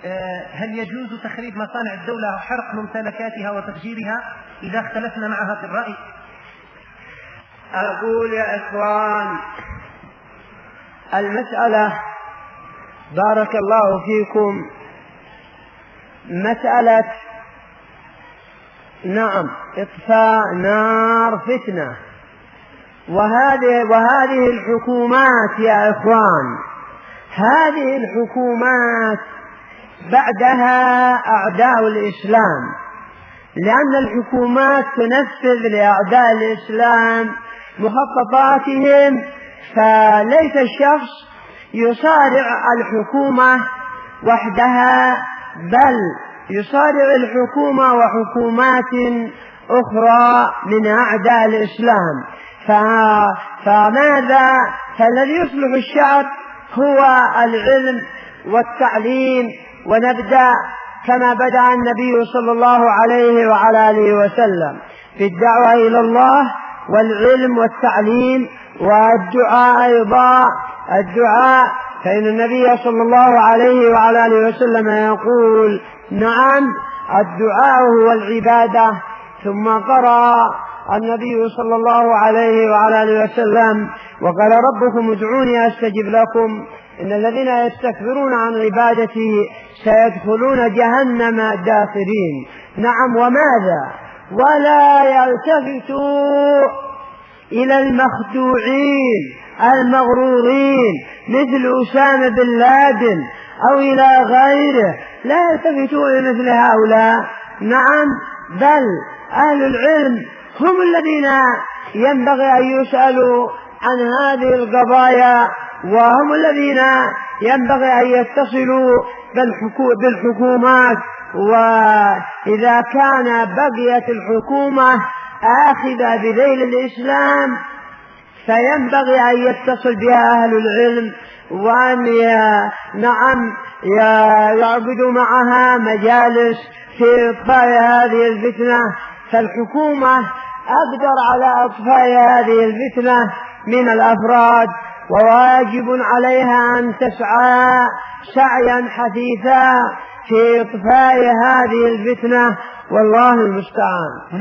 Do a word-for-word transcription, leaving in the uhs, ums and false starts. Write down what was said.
هل يجوز تخريب مصانع الدولة وحرق ممتلكاتها وتفجيرها إذا اختلفنا معها في الرأي؟ أقول يا إخوان، المسألة بارك الله فيكم مسألة نعم إطفاء نار فتنة، وهذه وهذه الحكومات يا إخوان، هذه الحكومات بعدها أعداء الإسلام، لأن الحكومات تنفذ لأعداء الإسلام مخططاتهم، فليس الشخص يصارع الحكومة وحدها، بل يصارع الحكومة وحكومات أخرى من أعداء الإسلام. فماذا؟ فالذي يصلح الشعب هو العلم والتعليم، ونبدأ كما بدأ النبي صلى الله عليه وعلى آله وسلم في الدعوة إلى الله والعلم والتعليم والدعاء أيضا، الدعاء، فإن النبي صلى الله عليه وعلى آله وسلم يقول نعم الدعاء هو العبادة. ثم قرأ النبي صلى الله عليه وعلى آله وسلم وقال ربكم ادعوني أستجب لكم إن الذين يستكبرون عن عبادتي سيدخلون جهنم داخرين. نعم، وماذا؟ ولا يلتفتوا إلى المخدوعين المغرورين مثل أسامة بن لادن أو إلى غيره، لا يلتفتوا إلى مثل هؤلاء. نعم، بل أهل العلم هم الذين ينبغي أن يسألوا عن هذه القضايا، وهم الذين ينبغي أن يتصلوا بالحكومات، وإذا كان بقيت الحكومة آخذة بذيل الإسلام فينبغي أن يتصل بها أهل العلم، وأن نعم يعقدوا معها مجالس في إطفاء هذه الفتنة. فالحكومة أقدر على إطفاء هذه الفتنة من الأفراد، وواجب عليها أن تسعى سعيا حثيثا في إطفاء هذه الفتنة، والله المستعان.